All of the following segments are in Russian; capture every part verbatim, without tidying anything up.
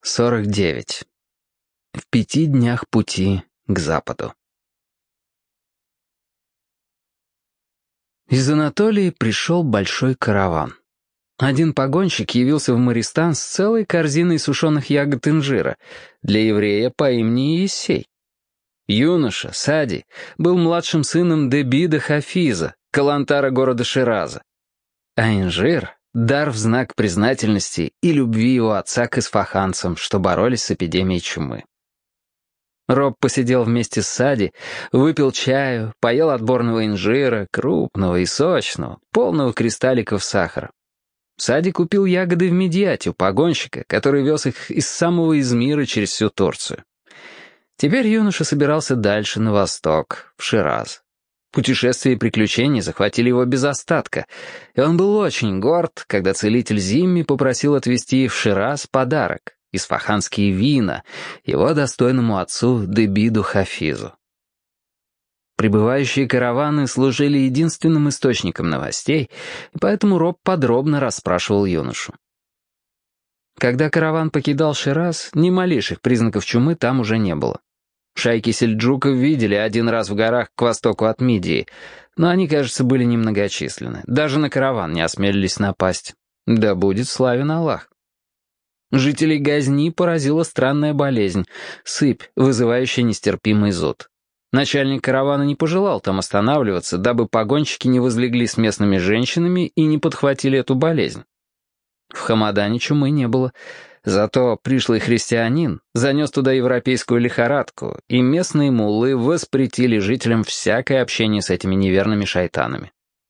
сорок девять. В пяти днях пути к западу. Из Анатолии пришел большой караван. Один погонщик явился в Мористан с целой корзиной сушеных ягод инжира для еврея по имени Иессей. Юноша, Сади, был младшим сыном Дебида Хафиза, калантара города Шираза. А инжир — дар в знак признательности и любви его отца к исфаханцам, что боролись с эпидемией чумы. Роб посидел вместе с Сади, выпил чаю, поел отборного инжира, крупного и сочного, полного кристалликов сахара. Сади купил ягоды в Медьяте у погонщика, который вез их из самого Измира через всю Турцию. Теперь юноша собирался дальше, на восток, в Шираз. Путешествия и приключения захватили его без остатка, и он был очень горд, когда целитель Зимми попросил отвезти в Шираз подарок — исфаханские вина, его достойному отцу Дебиду Хафизу. Прибывающие караваны служили единственным источником новостей, и поэтому Роб подробно расспрашивал юношу. Когда караван покидал Шираз, ни малейших признаков чумы там уже не было. Шайки сельджуков видели один раз в горах к востоку от Мидии, но они, кажется, были немногочисленны. Даже на караван не осмелились напасть. Да будет славен Аллах. Жителей Газни поразила странная болезнь — сыпь, вызывающая нестерпимый зуд. Начальник каравана не пожелал там останавливаться, дабы погонщики не возлегли с местными женщинами и не подхватили эту болезнь. В Хамадане чумы не было, зато пришлый христианин занес туда европейскую лихорадку, и местные муллы воспретили жителям всякое общение с этими неверными шайтанами.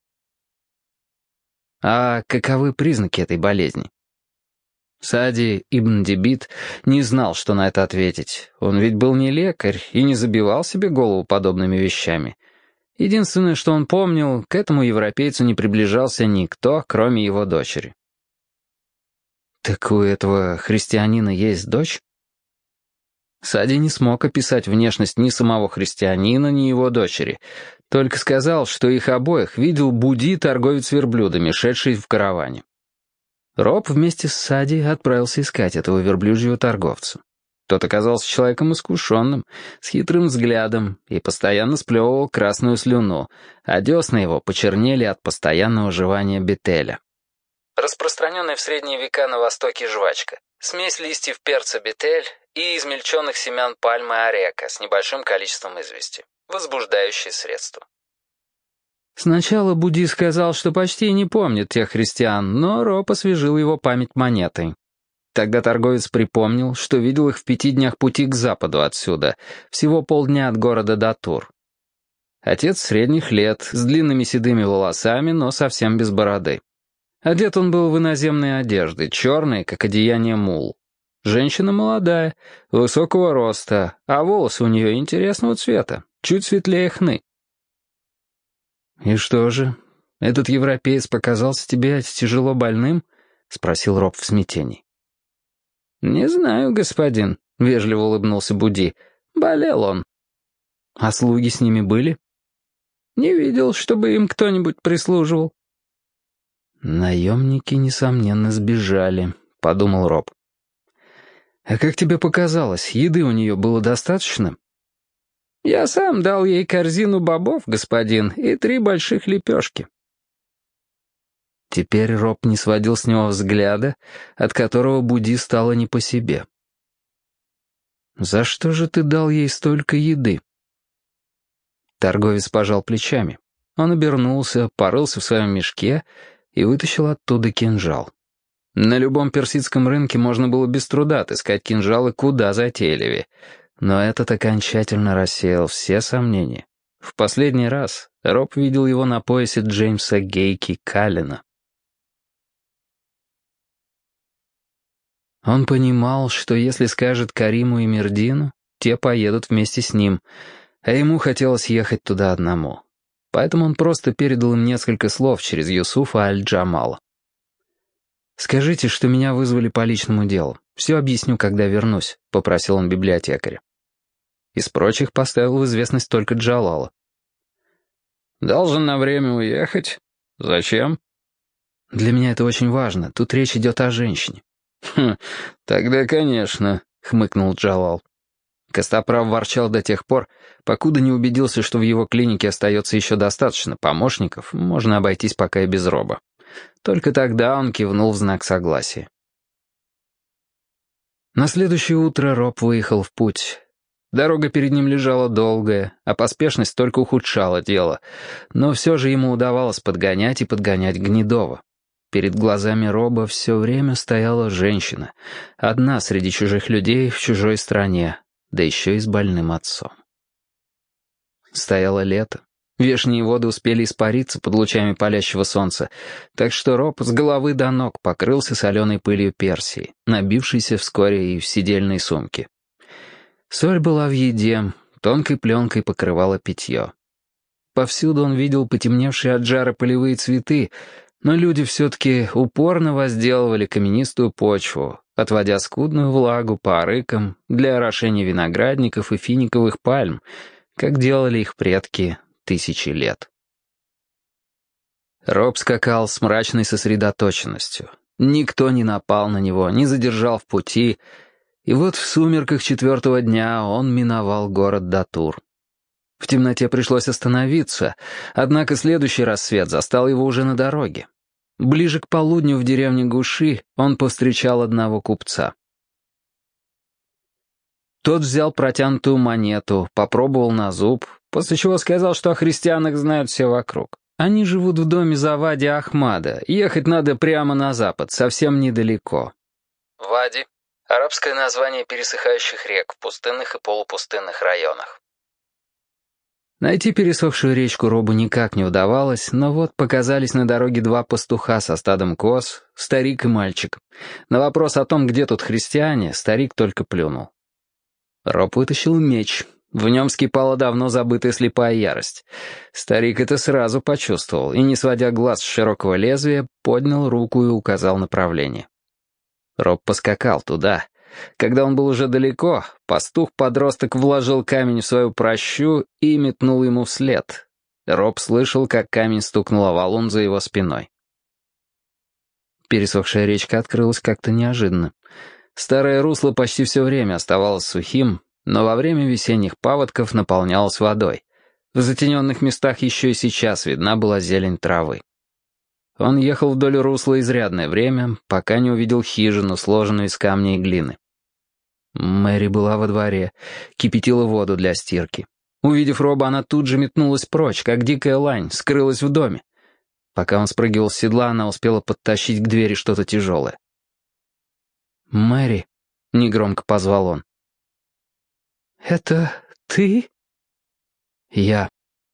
А каковы признаки этой болезни? Сади ибн Дебид не знал, что на это ответить. Он ведь был не лекарь и не забивал себе голову подобными вещами. Единственное, что он помнил, к этому европейцу не приближался никто, кроме его дочери. «Так у этого христианина есть дочь?» Сади не смог описать внешность ни самого христианина, ни его дочери, только сказал, что их обоих видел Буди, торговец верблюдами, шедший в караване. Роб вместе с Сади отправился искать этого верблюжьего торговца. Тот оказался человеком искушенным, с хитрым взглядом и постоянно сплевывал красную слюну, а десны его почернели от постоянного жевания бетеля. Распространенная в средние века на Востоке жвачка. Смесь листьев перца бетель и измельченных семян пальмы орека с небольшим количеством извести. Возбуждающее средство. Сначала Буди сказал, что почти не помнит тех христиан, но Роб освежил его память монетой. Тогда торговец припомнил, что видел их в пяти днях пути к западу отсюда, всего полдня от города Датур. Отец средних лет, с длинными седыми волосами, но совсем без бороды. Одет он был в иноземные одежды, черные, как одеяние мул. Женщина молодая, высокого роста, а волосы у нее интересного цвета, чуть светлее хны. «И что же, этот европеец показался тебе тяжело больным?» — спросил Роб в смятении. «Не знаю, господин», — вежливо улыбнулся Буди. «Болел он». «А слуги с ними были?» «Не видел, чтобы им кто-нибудь прислуживал». «Наемники, несомненно, сбежали», — подумал Роб. «А как тебе показалось, еды у нее было достаточно?» «Я сам дал ей корзину бобов, господин, и три больших лепешки». Теперь Роб не сводил с него взгляда, от которого Буди стало не по себе. «За что же ты дал ей столько еды?» Торговец пожал плечами. Он обернулся, порылся в своем мешке и вытащил оттуда кинжал. На любом персидском рынке можно было без труда отыскать кинжалы куда затейливее, но этот окончательно рассеял все сомнения. В последний раз Роб видел его на поясе Джеймса Гейки Каллена. Он понимал, что если скажет Кариму и Мердину, те поедут вместе с ним, а ему хотелось ехать туда одному. Поэтому он просто передал им несколько слов через Юсуфа Аль-Джамала. «Скажите, что меня вызвали по личному делу. Все объясню, когда вернусь», — попросил он библиотекаря. Из прочих поставил в известность только Джалала. «Должен на время уехать. Зачем?» «Для меня это очень важно. Тут речь идет о женщине». «Хм, тогда, конечно», — хмыкнул Джалал. Костоправ ворчал до тех пор, покуда не убедился, что в его клинике остается еще достаточно помощников, можно обойтись пока и без Роба. Только тогда он кивнул в знак согласия. На следующее утро Роб выехал в путь. Дорога перед ним лежала долгая, а поспешность только ухудшала дело, но все же ему удавалось подгонять и подгонять Гнедова. Перед глазами Роба все время стояла женщина, одна среди чужих людей в чужой стране, да еще и с больным отцом. Стояло лето. Вешние воды успели испариться под лучами палящего солнца, так что Роб с головы до ног покрылся соленой пылью Персии, набившейся вскоре и в сидельной сумке. Соль была в еде, тонкой пленкой покрывала питье. Повсюду он видел потемневшие от жара полевые цветы, но люди все-таки упорно возделывали каменистую почву, отводя скудную влагу по арыкам для орошения виноградников и финиковых пальм, как делали их предки тысячи лет. Роб скакал с мрачной сосредоточенностью. Никто не напал на него, не задержал в пути, и вот в сумерках четвертого дня он миновал город Датур. В темноте пришлось остановиться, однако следующий рассвет застал его уже на дороге. Ближе к полудню в деревне Гуши он повстречал одного купца. Тот взял протянутую монету, попробовал на зуб, после чего сказал, что о христианах знают все вокруг. Они живут в доме Завади Ахмада, ехать надо прямо на запад, совсем недалеко. Вади — арабское название пересыхающих рек в пустынных и полупустынных районах. Найти пересохшую речку Робу никак не удавалось, но вот показались на дороге два пастуха со стадом коз, старик и мальчик. На вопрос о том, где тут христиане, старик только плюнул. Роб вытащил меч. В нем скипала давно забытая слепая ярость. Старик это сразу почувствовал и, не сводя глаз с широкого лезвия, поднял руку и указал направление. Роб поскакал туда. Когда он был уже далеко, пастух-подросток вложил камень в свою пращу и метнул ему вслед. Роб слышал, как камень стукнул о валун за его спиной. Пересохшая речка открылась как-то неожиданно. Старое русло почти все время оставалось сухим, но во время весенних паводков наполнялось водой. В затененных местах еще и сейчас видна была зелень травы. Он ехал вдоль русла изрядное время, пока не увидел хижину, сложенную из камня и глины. Мэри была во дворе, кипятила воду для стирки. Увидев Роба, она тут же метнулась прочь, как дикая лань, скрылась в доме. Пока он спрыгивал с седла, она успела подтащить к двери что-то тяжелое. «Мэри», — негромко позвал он. «Это ты?» «Я».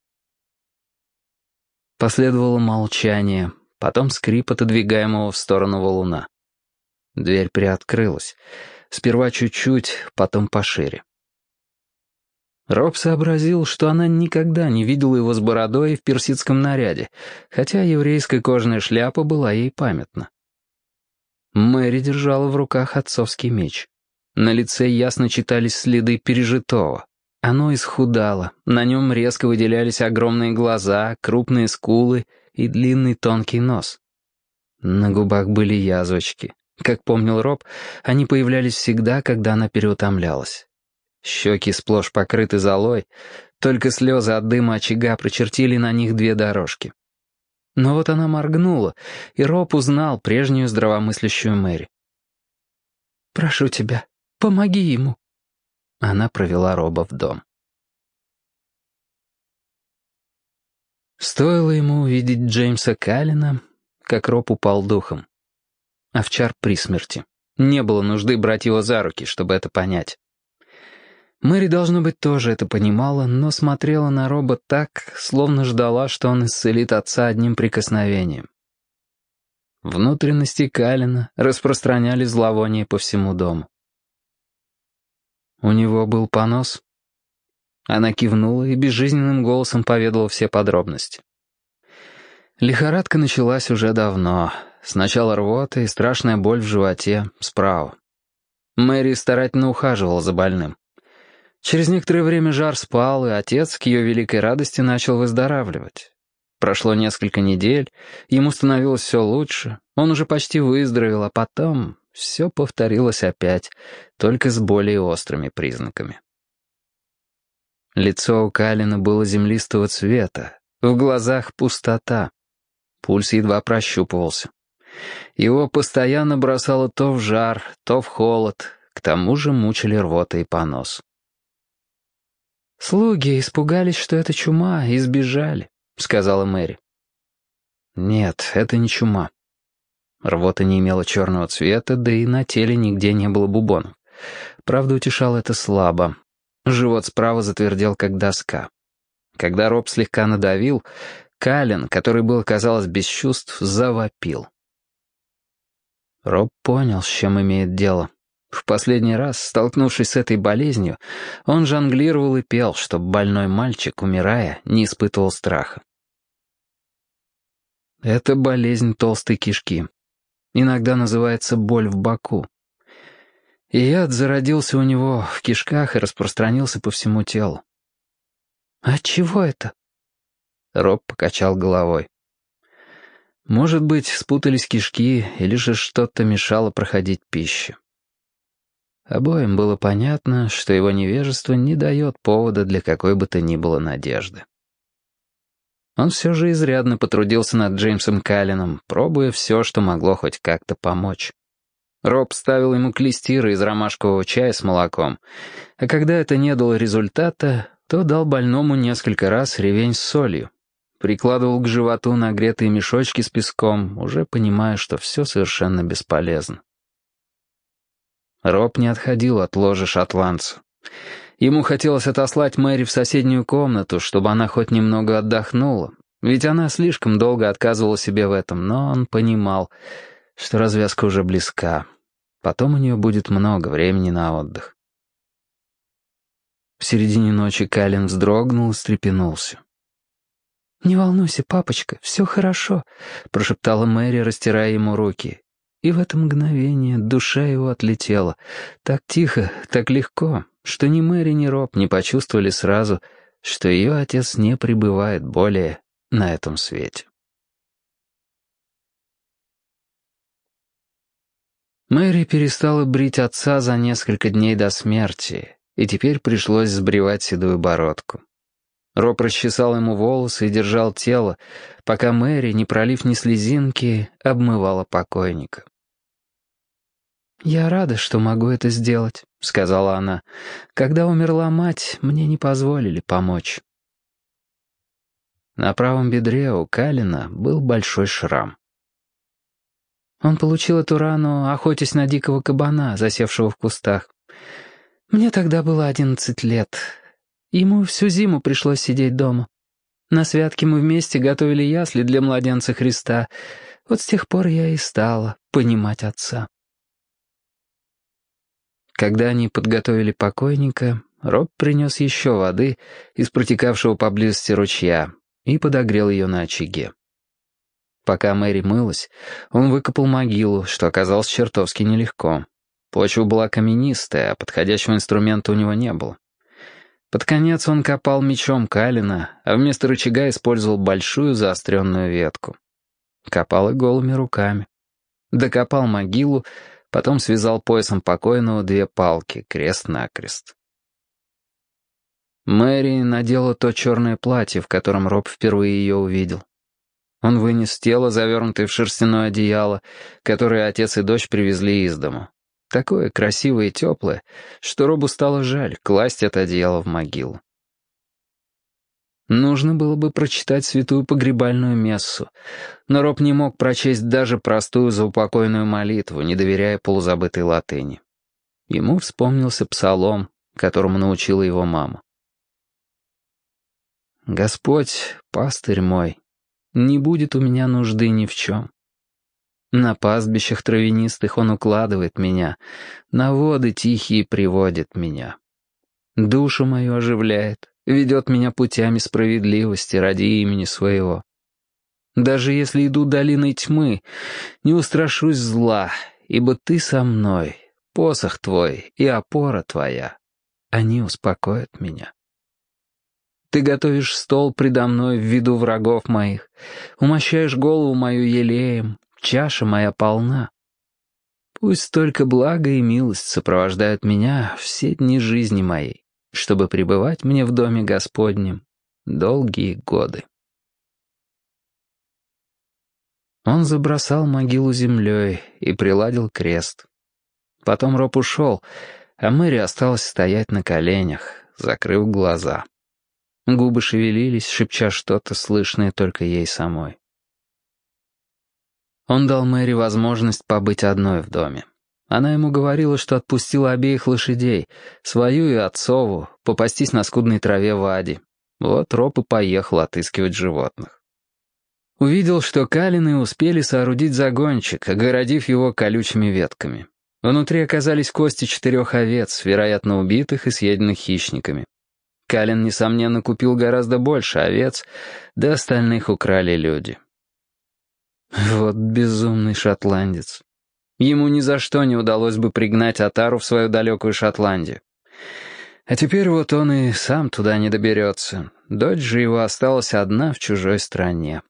Последовало молчание, потом скрип отодвигаемого в сторону валуна. Дверь приоткрылась. Сперва чуть-чуть, потом пошире. Роб сообразил, что она никогда не видела его с бородой в персидском наряде, хотя еврейская кожаная шляпа была ей памятна. Мэри держала в руках отцовский меч. На лице ясно читались следы пережитого. Оно исхудало, на нем резко выделялись огромные глаза, крупные скулы и длинный тонкий нос. На губах были язвочки. Как помнил Роб, они появлялись всегда, когда она переутомлялась. Щеки сплошь покрыты золой, только слезы от дыма очага прочертили на них две дорожки. Но вот она моргнула, и Роб узнал прежнюю здравомыслящую Мэри. «Прошу тебя, помоги ему». Она провела Роба в дом. Стоило ему увидеть Джеймса Каллена, как Роб упал духом. Овчар при смерти. Не было нужды брать его за руки, чтобы это понять. Мэри, должно быть, тоже это понимала, но смотрела на Роба так, словно ждала, что он исцелит отца одним прикосновением. Внутренности Каллена распространяли зловоние по всему дому. У него был понос. Она кивнула и безжизненным голосом поведала все подробности. Лихорадка началась уже давно. Сначала рвота и страшная боль в животе, справа. Мэри старательно ухаживала за больным. Через некоторое время жар спал, и отец, к ее великой радости, начал выздоравливать. Прошло несколько недель, ему становилось все лучше, он уже почти выздоровел, а потом все повторилось опять, только с более острыми признаками. Лицо у Калина было землистого цвета, в глазах пустота. Пульс едва прощупывался. Его постоянно бросало то в жар, то в холод, к тому же мучили рвота и понос. «Слуги испугались, что это чума, и сбежали», — сказала Мэри. «Нет, это не чума». Рвота не имела черного цвета, да и на теле нигде не было бубонов. Правда, утешало это слабо. Живот справа затвердел, как доска. Когда Роб слегка надавил, Калин, который был, казалось, без чувств, завопил. Роб понял, с чем имеет дело. В последний раз, столкнувшись с этой болезнью, он жонглировал и пел, чтобы больной мальчик, умирая, не испытывал страха. Это болезнь толстой кишки. Иногда называется боль в боку. И яд зародился у него в кишках и распространился по всему телу. «От чего это?» Роб покачал головой. Может быть, спутались кишки, или же что-то мешало проходить пище. Обоим было понятно, что его невежество не дает повода для какой бы то ни было надежды. Он все же изрядно потрудился над Джеймсом Калином, пробуя все, что могло хоть как-то помочь. Роб ставил ему клестиры из ромашкового чая с молоком, а когда это не дало результата, то дал больному несколько раз ревень с солью, прикладывал к животу нагретые мешочки с песком, уже понимая, что все совершенно бесполезно. Роб не отходил от ложа шотландцу. Ему хотелось отослать Мэри в соседнюю комнату, чтобы она хоть немного отдохнула, ведь она слишком долго отказывала себе в этом, но он понимал, что развязка уже близка. Потом у нее будет много времени на отдых. В середине ночи Калин вздрогнул и встрепенулся. «Не волнуйся, папочка, все хорошо», — прошептала Мэри, растирая ему руки. И в это мгновение душа его отлетела. Так тихо, так легко, что ни Мэри, ни Роб не почувствовали сразу, что ее отец не пребывает более на этом свете. Мэри перестала брить отца за несколько дней до смерти, и теперь пришлось сбривать седую бородку. Роб расчесал ему волосы и держал тело, пока Мэри, не пролив ни слезинки, обмывала покойника. «Я рада, что могу это сделать», — сказала она. «Когда умерла мать, мне не позволили помочь». На правом бедре у Калина был большой шрам. Он получил эту рану, охотясь на дикого кабана, засевшего в кустах. Мне тогда было одиннадцать лет. Ему всю зиму пришлось сидеть дома. На святке мы вместе готовили ясли для младенца Христа. Вот с тех пор я и стала понимать отца. Когда они подготовили покойника, Роб принес еще воды из протекавшего поблизости ручья и подогрел ее на очаге. Пока Мэри мылась, он выкопал могилу, что оказалось чертовски нелегко. Почва была каменистая, а подходящего инструмента у него не было. Под конец он копал мечом Калина, а вместо рычага использовал большую заостренную ветку. Копал и голыми руками. Докопал могилу, потом связал поясом покойного две палки, крест-накрест. Мэри надела то черное платье, в котором Роб впервые ее увидел. Он вынес тело, завернутое в шерстяное одеяло, которое отец и дочь привезли из дому. Такое красивое и теплое, что Робу стало жаль класть это одеяло в могилу. Нужно было бы прочитать святую погребальную мессу, но Роб не мог прочесть даже простую заупокойную молитву, не доверяя полузабытой латыни. Ему вспомнился псалом, которому научила его мама. «Господь, пастырь мой, не будет у меня нужды ни в чем. На пастбищах травянистых он укладывает меня, на воды тихие приводит меня. Душу мою оживляет, ведет меня путями справедливости ради имени своего. Даже если иду долиной тьмы, не устрашусь зла, ибо ты со мной, посох твой и опора твоя, они успокоят меня. Ты готовишь стол предо мной в виду врагов моих, умощаешь голову мою елеем, чаша моя полна. Пусть только благо и милость сопровождают меня все дни жизни моей, чтобы пребывать мне в доме Господнем долгие годы. Он забросал могилу землей и приладил крест. Потом Роб ушел, а Мэри осталась стоять на коленях, закрыв глаза. Губы шевелились, шепча что-то, слышное только ей самой. Он дал Мэри возможность побыть одной в доме. Она ему говорила, что отпустила обеих лошадей, свою и отцову, попастись на скудной траве в Аде. Вот Роб и поехал отыскивать животных. Увидел, что Калины успели соорудить загончик, огородив его колючими ветками. Внутри оказались кости четырех овец, вероятно, убитых и съеденных хищниками. Калин, несомненно, купил гораздо больше овец, да остальных украли люди. Вот безумный шотландец. Ему ни за что не удалось бы пригнать отару в свою далекую Шотландию. А теперь вот он и сам туда не доберется. Дочь же его осталась одна в чужой стране.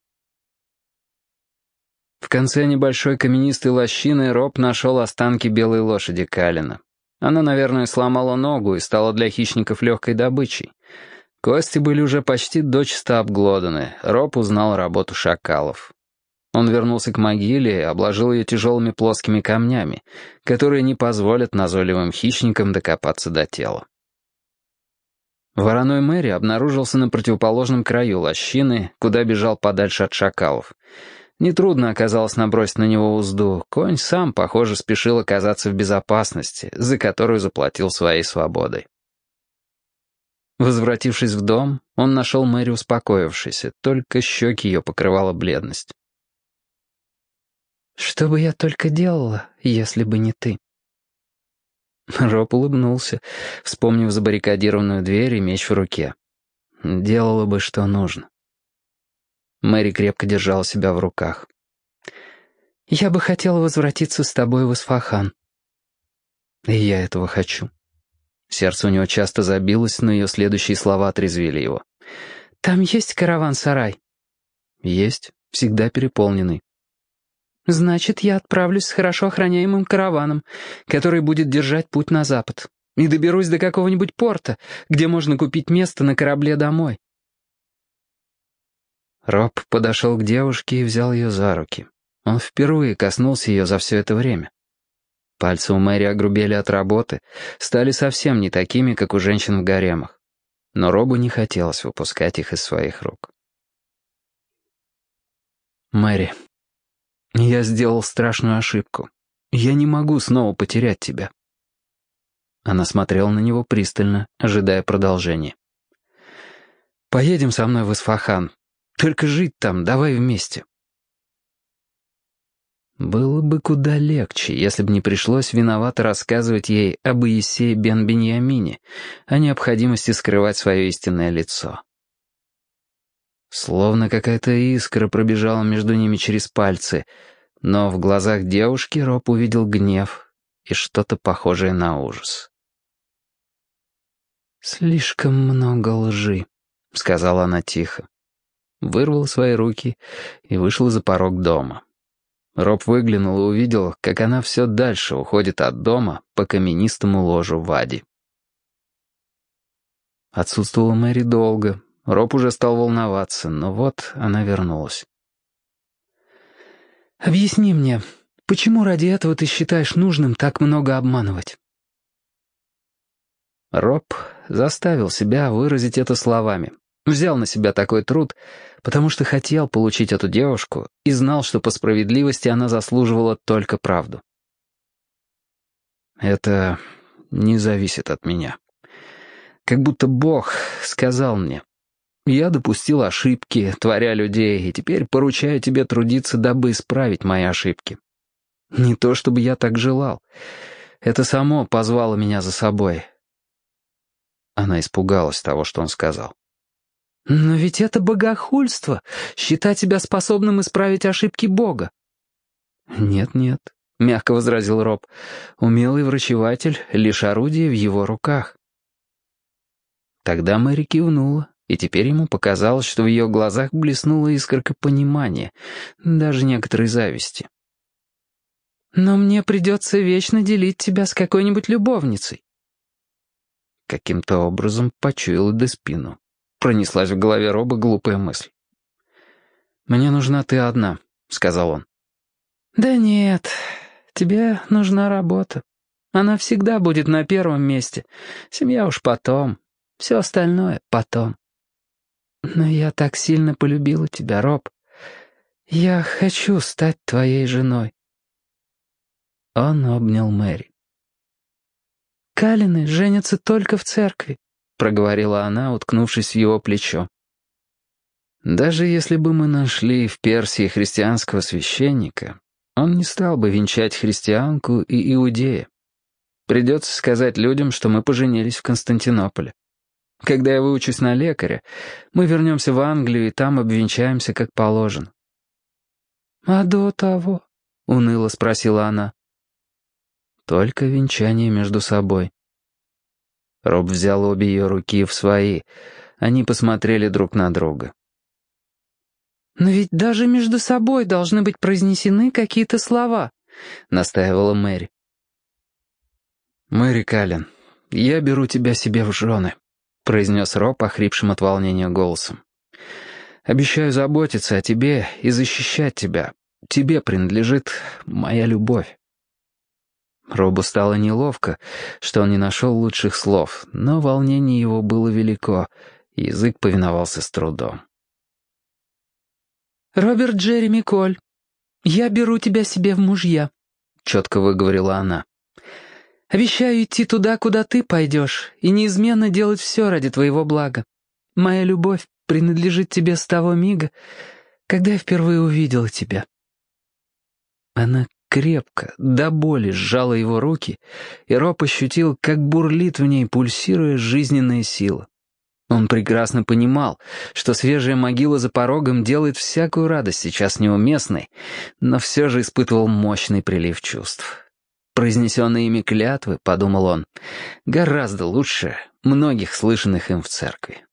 В конце небольшой каменистой лощины Роб нашел останки белой лошади Калина. Она, наверное, сломала ногу и стала для хищников легкой добычей. Кости были уже почти дочисто обглоданы. Роб узнал работу шакалов. Он вернулся к могиле и обложил ее тяжелыми плоскими камнями, которые не позволят назойливым хищникам докопаться до тела. Вороной Мэри обнаружился на противоположном краю лощины, куда бежал подальше от шакалов. Нетрудно оказалось набросить на него узду. Конь сам, похоже, спешил оказаться в безопасности, за которую заплатил своей свободой. Возвратившись в дом, он нашел Мэри успокоившейся, только щеки ее покрывала бледность. «Что бы я только делала, если бы не ты?» Роб улыбнулся, вспомнив забаррикадированную дверь и меч в руке. «Делала бы, что нужно». Мэри крепко держала себя в руках. «Я бы хотела возвратиться с тобой в Исфахан». «И я этого хочу». Сердце у него часто забилось, но ее следующие слова отрезвили его. «Там есть караван-сарай?» «Есть, всегда переполненный». «Значит, я отправлюсь с хорошо охраняемым караваном, который будет держать путь на запад, и доберусь до какого-нибудь порта, где можно купить место на корабле домой». Роб подошел к девушке и взял ее за руки. Он впервые коснулся ее за все это время. Пальцы у Мэри огрубели от работы, стали совсем не такими, как у женщин в гаремах. Но Робу не хотелось выпускать их из своих рук. «Мэри, я сделал страшную ошибку. Я не могу снова потерять тебя». Она смотрела на него пристально, ожидая продолжения. «Поедем со мной в Исфахан. Только жить там давай вместе». Было бы куда легче, если бы не пришлось виновато рассказывать ей об Иисее бен Биньямине, о необходимости скрывать свое истинное лицо. Словно какая-то искра пробежала между ними через пальцы, но в глазах девушки Роб увидел гнев и что-то похожее на ужас. «Слишком много лжи», — сказала она тихо. Вырвал свои руки и вышел за порог дома. Роб выглянул и увидел, как она все дальше уходит от дома по каменистому ложу в Аде. Отсутствовала Мэри долго. Роб уже стал волноваться, но вот она вернулась. «Объясни мне, почему ради этого ты считаешь нужным так много обманывать?» Роб заставил себя выразить это словами. Взял на себя такой труд, потому что хотел получить эту девушку и знал, что по справедливости она заслуживала только правду. «Это не зависит от меня. Как будто Бог сказал мне: я допустил ошибки, творя людей, и теперь поручаю тебе трудиться, дабы исправить мои ошибки. Не то чтобы я так желал. Это само позвало меня за собой». Она испугалась того, что он сказал. «Но ведь это богохульство, считать себя способным исправить ошибки Бога». «Нет-нет», — мягко возразил Роб, — «умелый врачеватель — лишь орудие в его руках». Тогда Мэри кивнула, и теперь ему показалось, что в ее глазах блеснула искорка понимания, даже некоторой зависти. Но мне придется вечно делить тебя с какой-нибудь любовницей». Каким-то образом почуял Деспину. Пронеслась в голове Роба глупая мысль. «Мне нужна ты одна», — сказал он. «Да нет, тебе нужна работа. Она всегда будет на первом месте. Семья уж потом. Все остальное потом. Но я так сильно полюбила тебя, Роб. Я хочу стать твоей женой». Он обнял Мэри. «Калины женятся только в церкви», — проговорила она, уткнувшись в его плечо. «Даже если бы мы нашли в Персии христианского священника, он не стал бы венчать христианку и иудея. Придется сказать людям, что мы поженились в Константинополе. Когда я выучусь на лекаря, мы вернемся в Англию и там обвенчаемся как положено». «А до того?» — уныло спросила она. «Только венчание между собой». Роб взял обе ее руки в свои. Они посмотрели друг на друга. «Но ведь даже между собой должны быть произнесены какие-то слова», — настаивала Мэри. «Мэри Каллен, я беру тебя себе в жены», — произнес Роб охрипшим от волнения голосом. «Обещаю заботиться о тебе и защищать тебя. Тебе принадлежит моя любовь». Робу стало неловко, что он не нашел лучших слов, но волнение его было велико, и язык повиновался с трудом. «Роберт Джереми Коль, я беру тебя себе в мужья», — четко выговорила она. «Обещаю идти туда, куда ты пойдешь, и неизменно делать все ради твоего блага. Моя любовь принадлежит тебе с того мига, когда я впервые увидела тебя». Она крепко, до боли сжала его руки, и Роб ощутил, как бурлит в ней, пульсируя жизненная сила. Он прекрасно понимал, что свежая могила за порогом делает всякую радость сейчас неуместной, но все же испытывал мощный прилив чувств. Произнесенные ими клятвы, подумал он, гораздо лучше многих слышанных им в церкви.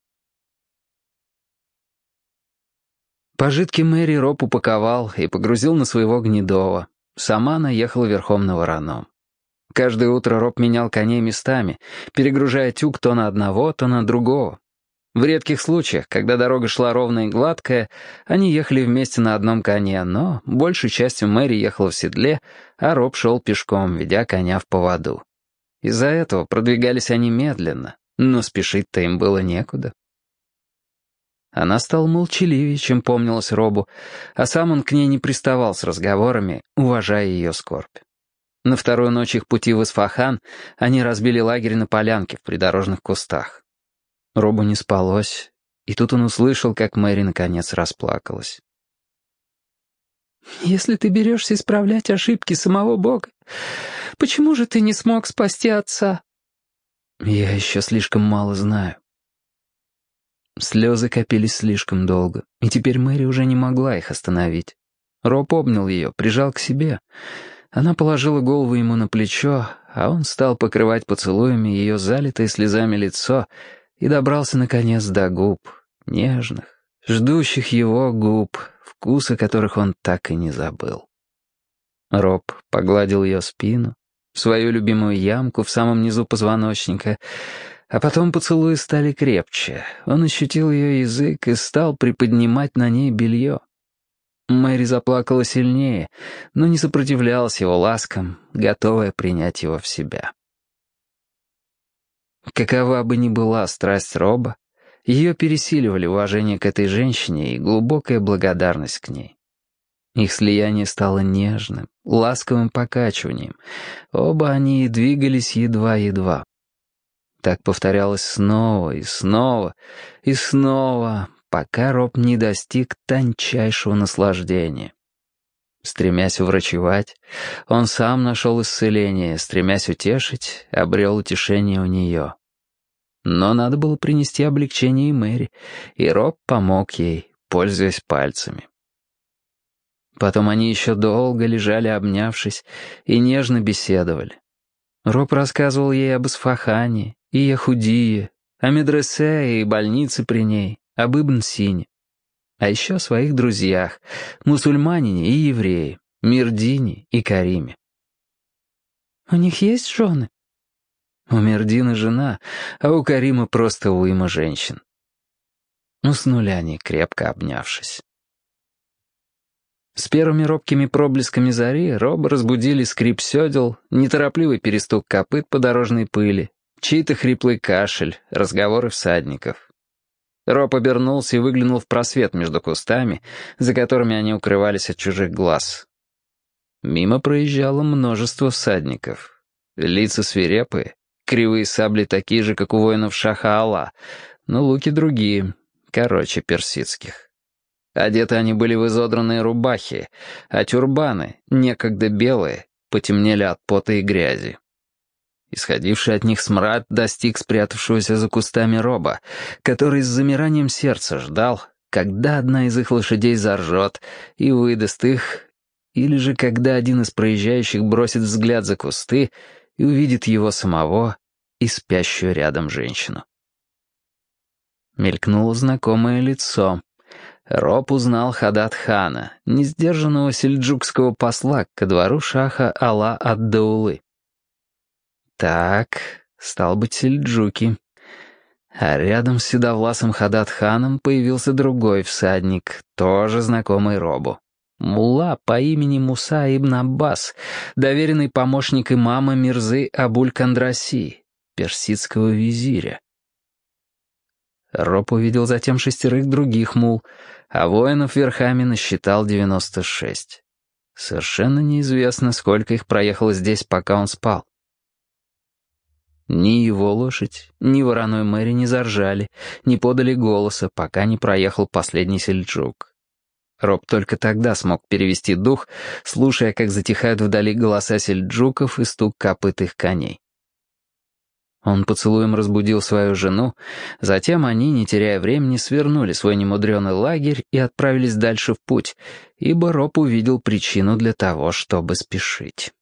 Пожитки Мэри Роб упаковал и погрузил на своего гнедого. Сама она ехала верхом на вороном. Каждое утро Роб менял коней местами, перегружая тюк то на одного, то на другого. В редких случаях, когда дорога шла ровная и гладкая, они ехали вместе на одном коне, но большей частью Мэри ехала в седле, а Роб шел пешком, ведя коня в поводу. Из-за этого продвигались они медленно, но спешить-то им было некуда. Она стала молчаливее, чем помнилось Робу, а сам он к ней не приставал с разговорами, уважая ее скорбь. На вторую ночь их пути в Исфахан они разбили лагерь на полянке в придорожных кустах. Робу не спалось, и тут он услышал, как Мэри наконец расплакалась. «Если ты берешься исправлять ошибки самого Бога, почему же ты не смог спасти отца?» «Я еще слишком мало знаю». Слезы копились слишком долго, и теперь Мэри уже не могла их остановить. Роб обнял ее, прижал к себе. Она положила голову ему на плечо, а он стал покрывать поцелуями ее залитое слезами лицо и добрался, наконец, до губ, нежных, ждущих его губ, вкуса которых он так и не забыл. Роб погладил ее спину, свою любимую ямку в самом низу позвоночника, а потом поцелуи стали крепче. Он ощутил ее язык и стал приподнимать на ней белье. Мэри заплакала сильнее, но не сопротивлялась его ласкам, готовая принять его в себя. Какова бы ни была страсть Роба, ее пересиливали уважение к этой женщине и глубокая благодарность к ней. Их слияние стало нежным, ласковым покачиванием. Оба они двигались едва-едва. Так повторялось снова и снова и снова, пока Роб не достиг тончайшего наслаждения. Стремясь уврачевать, он сам нашел исцеление, стремясь утешить, обрел утешение у нее. Но надо было принести облегчение и Мэри, и Роб помог ей, пользуясь пальцами. Потом они еще долго лежали, обнявшись, и нежно беседовали. Роб рассказывал ей об Исфахане и Яхудие, о медресе и больнице при ней, об Ибн Сине. А еще о своих друзьях, мусульманине и еврее, Мирдине и Кариме. У них есть жены?» У Мердины жена, а у Карима просто уйма женщин. Уснули они, крепко обнявшись. С первыми робкими проблесками зари Роба разбудили скрип сёдел, неторопливый перестук копыт по дорожной пыли, чей-то хриплый кашель, разговоры всадников. Роб обернулся и выглянул в просвет между кустами, за которыми они укрывались от чужих глаз. Мимо проезжало множество всадников. Лица свирепые, кривые сабли такие же, как у воинов Шаха Алла, но луки другие, короче персидских. Одеты они были в изодранные рубахи, а тюрбаны, некогда белые, потемнели от пота и грязи. Исходивший от них смрад достиг спрятавшегося за кустами Роба, который с замиранием сердца ждал, когда одна из их лошадей заржет и выдаст их, или же когда один из проезжающих бросит взгляд за кусты и увидит его самого и спящую рядом женщину. Мелькнуло знакомое лицо. Роб узнал Хадад-хана, несдержанного сельджукского посла ко двору шаха Алла ад-Даулы. Так, стал быть, сельджуки. А рядом с седовласым Хадад-ханом появился другой всадник, тоже знакомый Робу. Мулла по имени Муса ибн Аббас, доверенный помощник имама Мирзы Абуль-Кандраси, персидского визиря. Роб увидел затем шестерых других мул, а воинов верхами насчитал девяносто шесть. Совершенно неизвестно, сколько их проехало здесь, пока он спал. Ни его лошадь, ни вороной Мэри не заржали, не подали голоса, пока не проехал последний сельджук. Роб только тогда смог перевести дух, слушая, как затихают вдали голоса сельджуков и стук копыт их коней. Он поцелуем разбудил свою жену, затем они, не теряя времени, свернули свой немудреный лагерь и отправились дальше в путь, ибо Роб увидел причину для того, чтобы спешить.